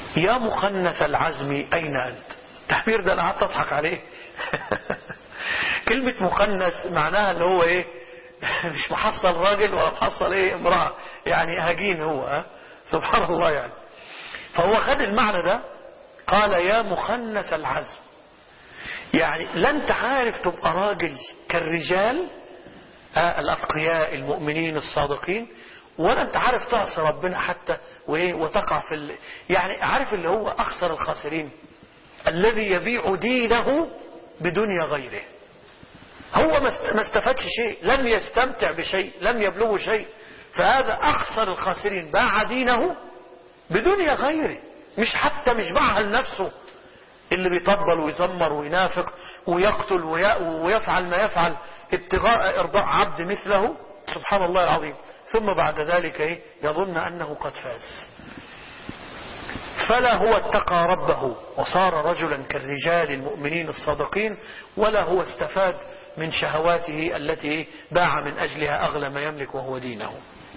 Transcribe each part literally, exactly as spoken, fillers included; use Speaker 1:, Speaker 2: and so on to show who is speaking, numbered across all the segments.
Speaker 1: يا مخنث العزم أين أنت؟ التعبير ده أنا قعدت أضحك عليه. كلمة مخنث معناها اللي هو إيه؟ مش محصل راجل ولا محصل إيه امرأة، يعني هجين هو. ها؟ سبحان الله يعني. فهو خد المعنى ده، قال يا مخنث العزم، يعني لا انت عارف تبقى راجل كالرجال الأتقياء المؤمنين الصادقين، ولا انت عارف تعصي ربنا حتى وتقع في ال... يعني عارف اللي هو أخسر الخاسرين الذي يبيع دينه بدنيا غيره. هو ما استفادش شيء، لم يستمتع بشيء، لم يبلغه شيء، فهذا أخسر الخاسرين، باع دينه بدنيا غيره، مش حتى مش باعها لنفسه اللي بيطبل ويزمر وينافق ويقتل ويفعل ما يفعل ابتغاء إرضاء عبد مثله، سبحان الله العظيم، ثم بعد ذلك إيه؟ يظن أنه قد فاز. فلا هو اتقى ربه وصار رجلا كالرجال المؤمنين الصادقين، ولا هو استفاد من شهواته التي باع من أجلها أغلى ما يملك وهو دينه.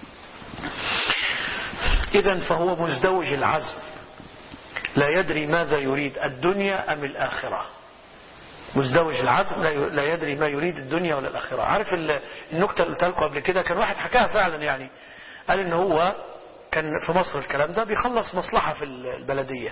Speaker 1: إذن فهو مزدوج العزم، لا يدري ماذا يريد، الدنيا أم الآخرة. مزدوج العزم لا يدري ما يريد الدنيا ولا الآخرة. عارف النكتة اللي قلت لكم قبل كده، كان واحد حكاها فعلا، يعني قال إن هو كان في مصر الكلام ده، بيخلص مصلحة في البلدية،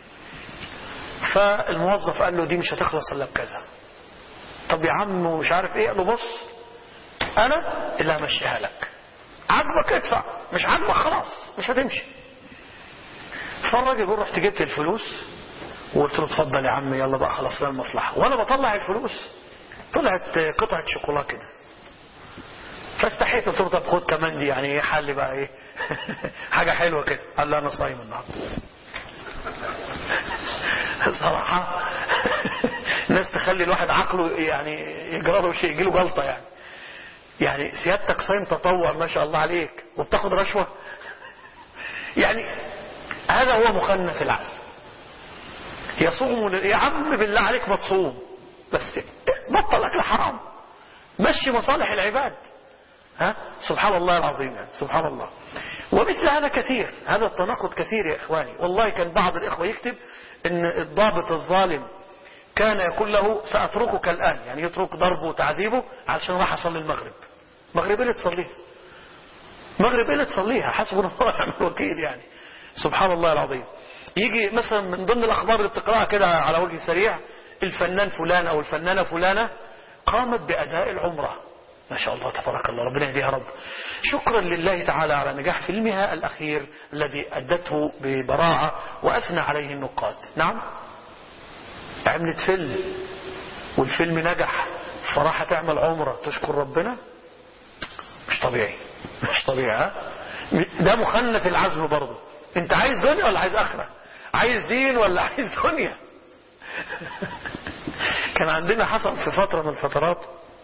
Speaker 1: فالموظف قال له دي مش هتخلص إلا بكذا. طب يا عم ومش عارف ايه، قال له بص انا اللي همشيها لك، عجبك ادفع، مش عجبك خلاص مش هتمشي. فالراجل يقول رحت جبت الفلوس وقلت له اتفضل يا عم يلا بقى خلاص بقى المصلحة، وانا بطلع الفلوس طلعت قطعة شوكولا كده، فاستحيت قلت له طب خد كمان دي، يعني ايه حل بقى ايه حاجة حلوة كده. قال لا انا صايم النهارده. صراحة الناس تخلي الواحد عقله يعني يجرى له شيء، يجي له جلطة يعني. يعني سيادتك صايم تطوع ما شاء الله عليك وبتاخد رشوة؟ يعني هذا هو مخنث العزم. يصوم يا عم بالله عليك ما تصوم، بس بطل اكل حرام، مشي مصالح العباد. ها سبحان الله العظيم يعني. سبحان الله. ومثل هذا كثير، هذا التناقض كثير يا إخواني. والله كان بعض الإخوة يكتب إن الضابط الظالم كان يقول له سأتركك الآن، يعني يترك ضربه وتعذيبه علشان راح أصلي المغرب. مغرب إيه اللي تصليها؟ مغرب إيه اللي تصليها؟ حسبنا الله ونعم الوكيل يعني. سبحان الله العظيم. يجي مثلا من ضمن الأخبار اللي بتقرأها كده على وجه سريع، الفنان فلان أو الفنانة فلانة قامت بأداء العمرة، ما شاء الله تبارك الله، ربنا يهديها رب، شكرا لله تعالى على نجاح فيلمها الأخير الذي أدته ببراعة وأثنى عليه النقاد. نعم عملت فيلم والفيلم نجح، فراح تعمل عمرة تشكر ربنا. مش طبيعي، مش طبيعي. ده مخنث العزم برضه. انت عايز دنيا ولا عايز آخرة؟ عايز دين ولا عايز دنيا؟ كان عندنا حصل في فترة من الفترات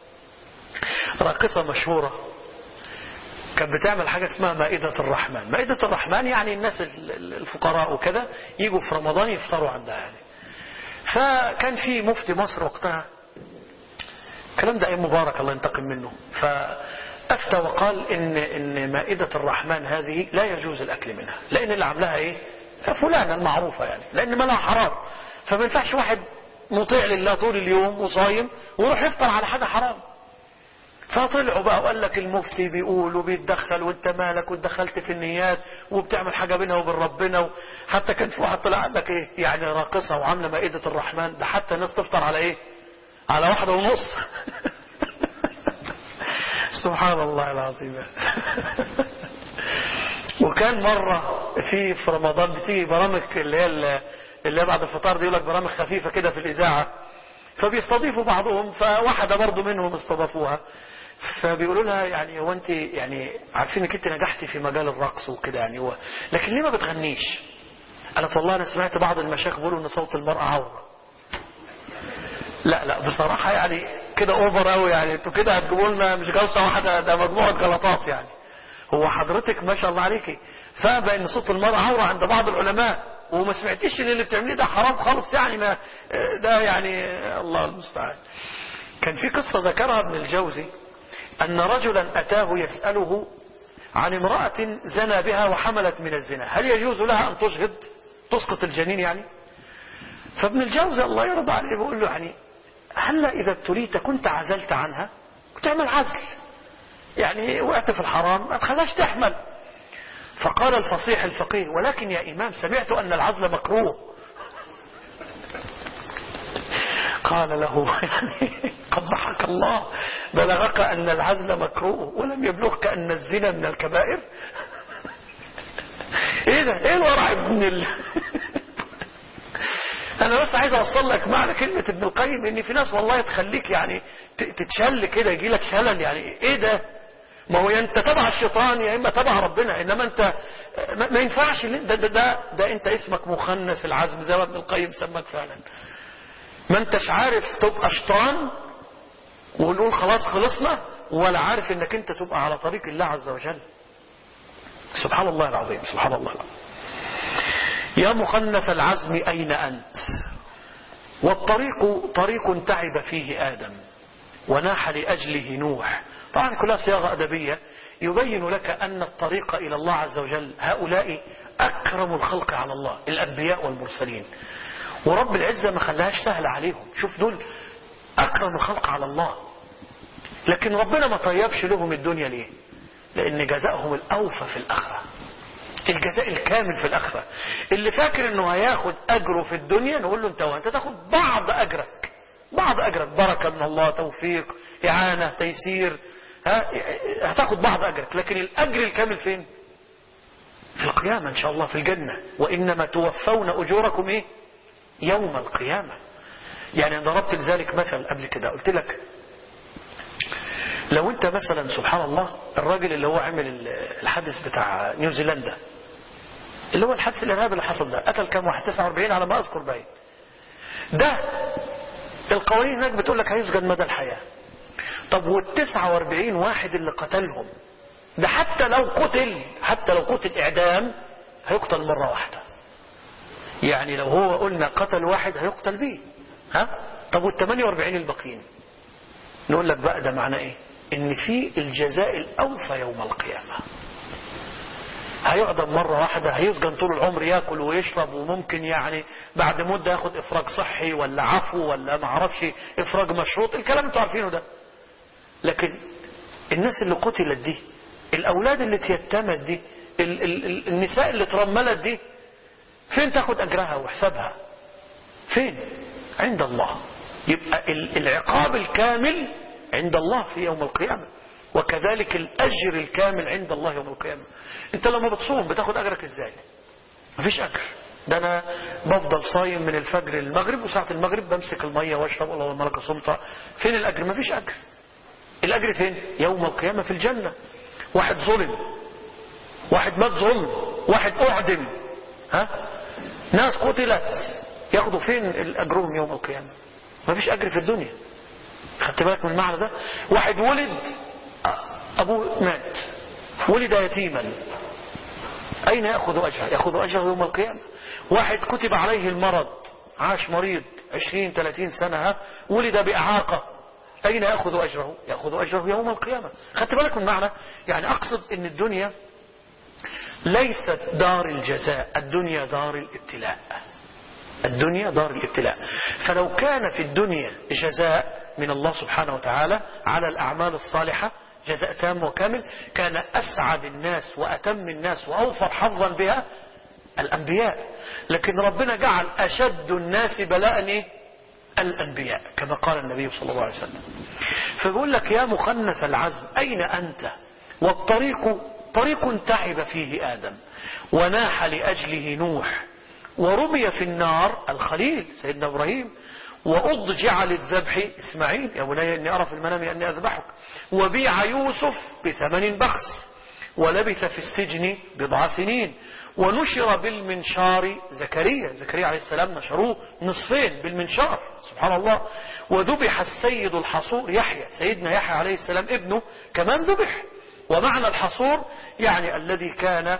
Speaker 1: راقصة مشهورة كانت بتعمل حاجة اسمها مائدة الرحمن. مائدة الرحمن يعني الناس الفقراء وكده يجوا في رمضان يفطروا عندها يعني. فكان في مفتي مصر وقتها، الكلام ده ايام مبارك الله ينتقم منه، فأفتى وقال إن إن مائدة الرحمن هذه لا يجوز الأكل منها، لأن اللي عملها إيه؟ فلانة المعروفة يعني، لأن مالها حرام، فما ينفعش واحد مطيع لله طول اليوم وصايم ويروح يفطر على حاجة حرام. فطلعوا بقى وقال لك المفتي بيقول وبيتدخل وانت مالك واتدخلت في النيات وبتعمل حاجة بينها وبين ربنا. حتى كان في واحد طلع قال لك ايه يعني راقصة وعاملة مائدة الرحمن، ده حتى الناس تفطر على ايه؟ على واحدة ونص. سبحان الله العظيم. وكان مرة في في رمضان بتيجي برامج اللي هي اللي هي بعد الفطار دي، يقول لك برامج خفيفة كده في الإذاعة، فبيستضيفوا بعضهم، فواحدة برضو منهم استضافوها، فبيقولوا لها يعني هو انت يعني عارفين انك انت نجحتي في مجال الرقص وكده يعني، هو لكن ليه ما بتغنيش؟ قالت والله انا سمعت بعض المشايخ بيقولوا ان صوت المرأة عورة. لا لا بصراحة يعني كده اوفر قوي يعني، انتوا كده هتجيبوا لنا مش غلطة واحدة، ده مجموعة غلطات يعني. هو حضرتك ما شاء الله عليكي فاهمة ان صوت المرأة عورة عند بعض العلماء، وما سمعتيش ان اللي بتعمليه ده حرام خالص يعني، ما ده يعني الله المستعان. كان في قصة ذكرها ابن الجوزي أن رجلا أتاه يسأله عن امرأة زنى بها وحملت من الزنا، هل يجوز لها أن تشهد؟ تسقط الجنين يعني. فابن الجوزي الله يرضى عليه بيقول له يعني هلا إذا ابتليت كنت عزلت عنها، كنت تعمل عزل، يعني وقعت في الحرام ما تخلاش تحمل. فقال الفصيح الفقيه ولكن يا إمام سمعت أن العزل مكروه. قال له يعني قبحك الله، بلغك أن العزل مكروه ولم يبلغك أن الزنا من الكبائر؟ ايه ده؟ ايه الورع ابن ال... انا بس عايز اوصل لك معنى كلمة ابن القيم، ان في ناس والله تخليك يعني تتشل كده، يجي لك شلل. يعني ايه ده؟ ما هو انت تبع الشيطان يا اما تبع ربنا، انما انت ما ينفعش. ده, ده, ده, ده انت اسمك مخنث العزم زي ما ابن القيم سماك فعلا. ما انتش عارف تبقى شيطان ونقول خلاص خلصنا، ولا عارف انك انت تبقى على طريق الله عز وجل. سبحان الله العظيم، سبحان الله العظيم. يا مخنث العزم أين أنت؟ والطريق طريق تعب فيه آدم وناح لأجله نوح. طبعا كلها صياغة أدبية يبين لك أن الطريق إلى الله عز وجل هؤلاء أكرم الخلق على الله، الأنبياء والمرسلين، ورب العزة ما خلاهاش سهل عليهم. شوف دول أكرم الخلق على الله، لكن ربنا ما طيبش لهم الدنيا ليه؟ لأن جزاءهم الأوفى في الآخرة، الجزاء الكامل في الآخرة. اللي فاكر انه هياخد أجره في الدنيا نقول له انت وانت تاخد بعض أجرك، بعض أجرك، بركة من الله، توفيق، إعانة، تيسير، ها هتاخد بعض أجرك، لكن الأجر الكامل فين؟ في القيامة إن شاء الله، في الجنة. وإنما توفون أجوركم إيه؟ يوم القيامة. يعني ضربت لذلك مثل قبل كده، قلت لك لو انت مثلا سبحان الله الراجل اللي هو عمل الحادث بتاع نيوزيلندا، اللي هو الحادث الارهابي اللي حصل ده، قتل كام واحد؟ تسعة وأربعين على ما اذكر باين. ده القوانين هناك بتقول لك هيسجن مدى الحياة. طب والتسعة وأربعين واحد اللي قتلهم ده حتى لو قتل، حتى لو قتل اعدام هيقتل مرة واحدة. يعني لو هو قلنا قتل واحد هيقتل بيه، ها؟ طب والثمانية وأربعين الباقيين نقول لك بقى ده معناه ايه؟ ان في الجزاء الاوفى يوم القيامة. هيعدم مرة واحدة، هيسجن طول العمر، ياكل ويشرب، وممكن يعني بعد مدة ياخد افراج صحي ولا عفو ولا ما اعرفش افراج مشروط، الكلام انتوا عارفينه ده. لكن الناس اللي قتلت دي، الاولاد اللي تيتمت دي، ال ال ال النساء اللي ترملت دي، فين تاخد اجرها وحسابها؟ فين؟ عند الله. يبقى العقاب الكامل عند الله في يوم القيامة، وكذلك الأجر الكامل عند الله يوم القيامة. انت لما بتصوم بتاخد أجرك ازاي؟ مفيش أجر. ده أنا بفضل صايم من الفجر للمغرب، وساعة المغرب بمسك المية واشرب الله والملك صمت. فين الأجر؟ مفيش أجر. الأجر فين؟ يوم القيامة في الجنة. واحد ظلم، واحد مات ظلم، واحد أعدم، ها؟ ناس قتلت، ياخدوا فين الأجرهم يوم القيامة؟ مفيش أجر في الدنيا. خدت بالك من المعنى ده؟ واحد ولد أبوه مات، ولد يتيما، أين يأخذ أجره؟ يأخذ أجره يوم القيامة. واحد كتب عليه المرض، عاش مريض عشرين ثلاثين سنة، ولد بإعاقة، أين يأخذ أجره؟ يأخذ أجره يوم القيامة. خدت بالك من المعنى؟ يعني أقصد أن الدنيا ليست دار الجزاء، الدنيا دار الابتلاء. الدنيا دار الابتلاء. فلو كان في الدنيا جزاء من الله سبحانه وتعالى على الأعمال الصالحة، جزاء تام وكامل، كان أسعد الناس وأتم الناس وأوفر حظا بها الأنبياء. لكن ربنا جعل أشد الناس بلاء إيه؟ الأنبياء، كما قال النبي صلى الله عليه وسلم. فبيقول لك يا مخنث العزم أين أنت؟ والطريق طريق تعب فيه آدم وناح لأجله نوح، ورمي في النار الخليل سيدنا إبراهيم، وأضجع للذبح إسماعيل، يا بني إني أرى في المنام أني أذبحك، وبيع يوسف بثمن بخس، ولبث في السجن بضع سنين، ونشر بالمنشار زكريا، زكريا عليه السلام نشروه نصفين بالمنشار، سبحان الله. وذبح السيد الحصور يحيى، سيدنا يحيى عليه السلام ابنه كمان ذبح. ومعنى الحصور يعني الذي كان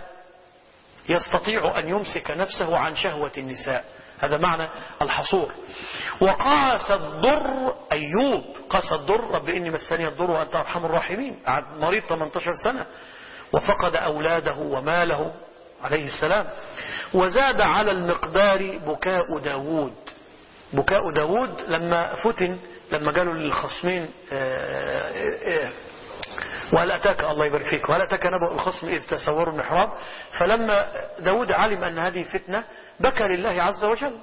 Speaker 1: يستطيع أن يمسك نفسه عن شهوة النساء، هذا معنى الحصور. وقاس الضر أيوب، قاس الضر رب إني مسني الضر وأنت أرحم الراحمين، قعد مريض ثمانية عشر سنة وفقد أولاده وماله، عليه السلام. وزاد على المقدار بكاء داود. بكاء داود لما فتن، لما قالوا للخصمين وهل أتاك، الله يبارك فيك، وهل أتاك نبأ الخصم إذ تسوروا المحراب، فلما داود علم أن هذه فتنة بكى لله عز وجل.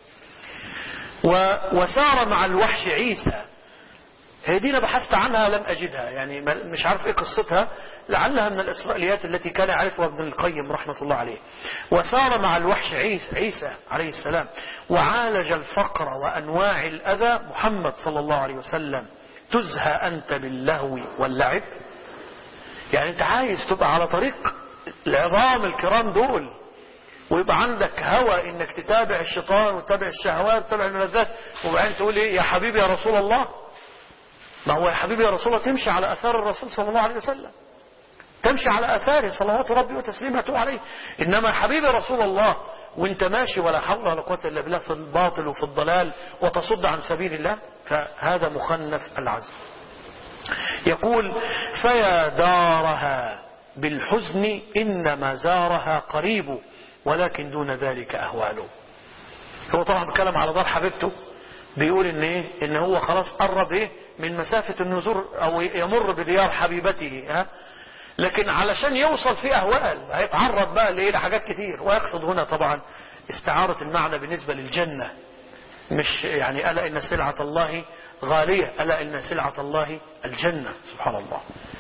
Speaker 1: وسار مع الوحش عيسى. هي دي أنا بحثت عنها لم أجدها، يعني مش عارف إيه قصتها، لعلها من الإسرائيليات التي كان يعرفها ابن القيم رحمة الله عليه. وسار مع الوحش عيسى, عيسى عليه السلام، وعالج الفقر وأنواع الأذى محمد صلى الله عليه وسلم. تزهى أنت باللهو واللعب، يعني أنت عايز تبقى على طريق العظام الكرام دول، ويبقى عندك هوى إنك تتابع الشيطان وتتابع الشهوات وتتابع الملذات، وبعدين تقول إيه يا حبيبي يا رسول الله. ما هو يا حبيبي يا رسول الله تمشي على أثار الرسول صلى الله عليه وسلم، تمشي على أثاره صلوات ربي وتسليماته عليه. إنما يا حبيبي يا رسول الله وانت ماشي ولا حول ولا قوة إلا بالله في الباطل وفي الضلال وتصد عن سبيل الله، فهذا مخنث العزم. يقول فيا دارها بالحزن إنما زارها قريب ولكن دون ذلك أهواله. هو طبعا بيتكلم على دار حبيبته، بيقول ان ايه ان هو خلاص قرب ايه من مسافة النزور او يمر بديار حبيبته، ها، لكن علشان يوصل في اهوال هيتعرض بقى لايه لحاجات كتير. ويقصد هنا طبعا استعارة المعنى بالنسبة للجنة، مش يعني ألا إن سلعة الله غالية، ألا إن سلعة الله الجنة. سبحان الله.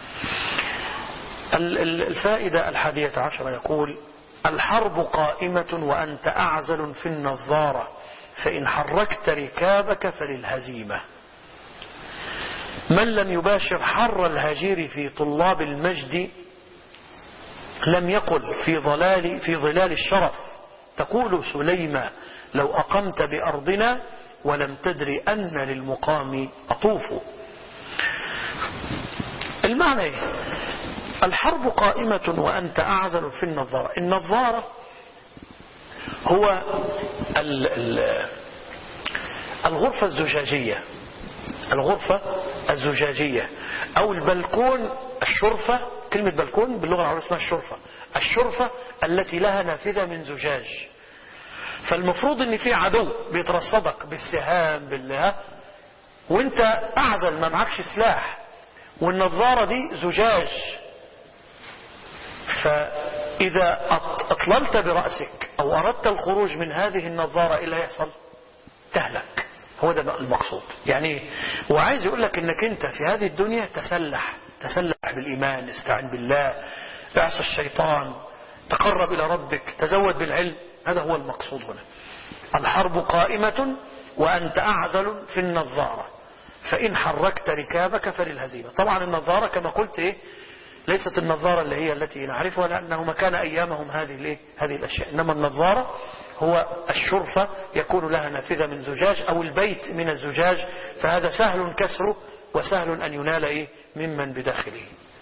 Speaker 1: الفائدة الحادية عشر يقول الحرب قائمة وأنت أعزل في النظارة فإن حركت ركابك فللهزيمة. من لم يباشر حر الهجير في طلاب المجد لم يقل في ظلال في ظلال الشرف تقول سليمة لو أقمت بأرضنا ولم تدري أن للمقام أطوف. المعنى إيه؟ الحرب قائمة وأنت أعزل في النظارة. النظارة هو الغرفة الزجاجية، الغرفة الزجاجية أو البلكون، الشرفة. كلمة بلكون باللغة العربية اسمها الشرفة. الشرفة التي لها نافذة من زجاج. فالمفروض ان في عدو بيترصدك بالسهام بالله وانت اعزل ما معكش سلاح، والنظارة دي زجاج، فاذا اطللت برأسك او اردت الخروج من هذه النظارة ايه اللي هيحصل؟ تهلك. هو ده المقصود. يعني وعايز يقول لك انك انت في هذه الدنيا تسلح تسلح بالايمان، استعن بالله، اعصى الشيطان، تقرب الى ربك، تزود بالعلم. هذا هو المقصود هنا. الحرب قائمة وأنت أعزل في النظارة فإن حركت ركابك فللهزيمة. طبعا النظارة كما قلت إيه ليست النظارة اللي هي التي نعرفها، لأنه كان أيامهم هذه الإيه هذه الأشياء. إنما النظارة هو الشرفة يكون لها نافذة من زجاج أو البيت من الزجاج، فهذا سهل كسره وسهل أن ينال إيه ممن بداخله.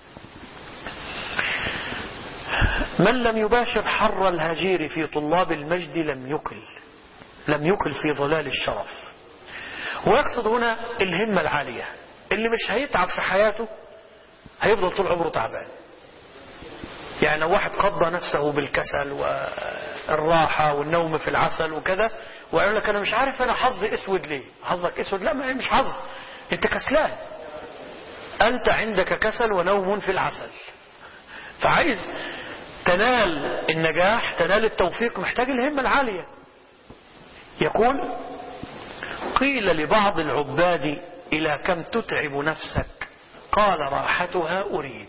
Speaker 1: من لم يباشر حر الهجير في طلاب المجد لم يكل لم يكل في ظلال الشرف. ويقصد هنا الهمة العالية. اللي مش هيتعب في حياته هيفضل طول عمره تعبان. يعني لو واحد قضى نفسه بالكسل والراحة والنوم في العسل وكذا ويقول لك أنا مش عارف أنا حظي أسود ليه. حظك أسود؟ لا، ما مش حظ، أنت كسلان، أنت عندك كسل ونوم في العسل. فعايز تنال النجاح، تنال التوفيق، محتاج الهمة العالية. يقول قيل لبعض العباد إلى كم تتعب نفسك قال راحتها أريد.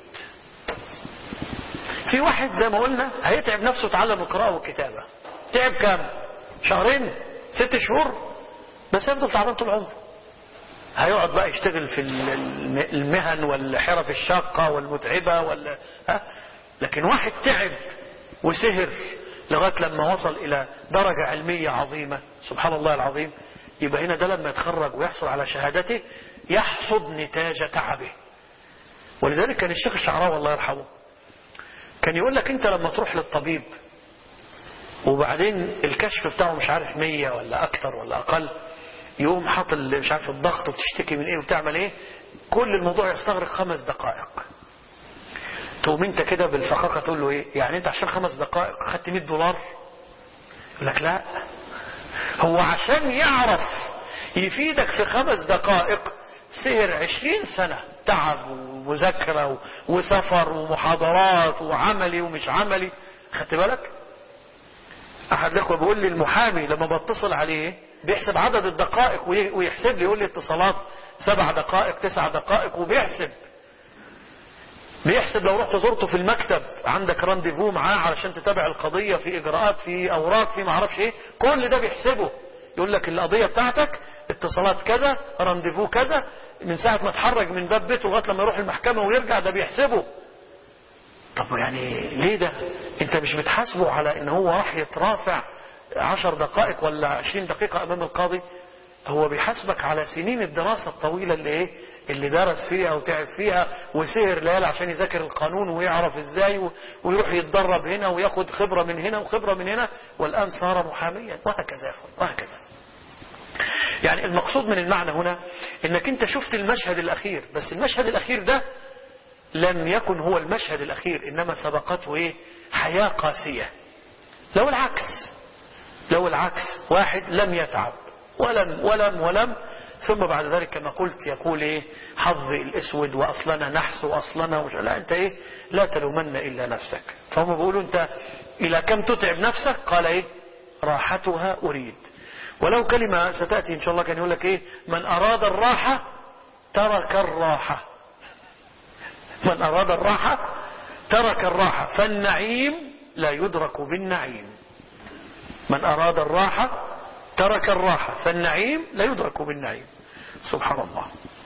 Speaker 1: في واحد زي ما قلنا هيتعب نفسه تعلم القراءة والكتابة، تعب كام؟ شهرين، ست شهور، بس يفضل تعبان طول عمره. هيقعد بقى يشتغل في المهن والحرف الشاقة والمتعبة وال... ها؟ لكن واحد تعب وسهر لغاية لما وصل إلى درجة علمية عظيمة، سبحان الله العظيم، يبقى هنا ده لما يتخرج ويحصل على شهادته يحصد نتاج تعبه. ولذلك كان الشيخ الشعراوي الله يرحمه كان يقول لك انت لما تروح للطبيب وبعدين الكشف بتاعه مش عارف مية ولا اكتر ولا اقل، يقوم حاط مش عارف الضغط وبتشتكي من ايه وبتعمل ايه، كل الموضوع يستغرق خمس دقائق. تقوم انت كده بالفقاقة تقول له ايه؟ يعني انت عشان خمس دقائق خدت مية دولار؟ يقول لك لا، هو عشان يعرف يفيدك في خمس دقائق سهر عشرين سنة تعب ومذاكرة وسفر ومحاضرات وعملي ومش عملي. خدت بالك؟ احد لكم بيقول لي المحامي لما بتصل عليه بيحسب عدد الدقائق ويحسب لي، يقول لي اتصالات سبع دقائق تسع دقائق، وبيحسب بيحسب لو رحت زرته في المكتب عندك رانديفو معاه علشان تتابع القضية في اجراءات في اوراق في معرفش ايه، كل ده بيحسبه. يقول لك القضية بتاعتك اتصالات كذا رانديفو كذا من ساعة ما اتحرج من باب بيته لغاية لما يروح المحكمة ويرجع، ده بيحسبه. طب يعني ليه ده؟ انت مش بتحاسبه على ان هو راح يترافع عشر دقائق ولا عشرين دقيقة امام القاضي؟ هو بيحاسبك على سنين الدراسة الطويلة اللي ايه اللي درس فيها وتعب فيها وسهر ليالي عشان يذاكر القانون ويعرف ازاي ويروح يتدرب هنا وياخد خبرة من هنا وخبرة من هنا، والآن صار محاميا، وهكذا يا اخوان وهكذا. يعني المقصود من المعنى هنا انك انت شفت المشهد الاخير، بس المشهد الاخير ده لم يكن هو المشهد الاخير، انما سبقته ايه؟ حياة قاسية. لو العكس لو العكس واحد لم يتعب ولم ولم ولم ثم بعد ذلك كما قلت يقول ايه؟ حظي الاسود واصلنا نحس واصلنا وش... لا، انت ايه؟ لا تلومن الا نفسك. فهم بيقولوا انت الى كم تتعب نفسك؟ قال ايه؟ راحتها اريد. ولو كلمة ستأتي ان شاء الله كان يقول لك ايه؟ من اراد الراحة ترك الراحة. من اراد الراحة ترك الراحة، فالنعيم لا يدرك بالنعيم. من اراد الراحة ترك الراحة، فالنعيم لا يدرك بالنعيم. سبحان الله.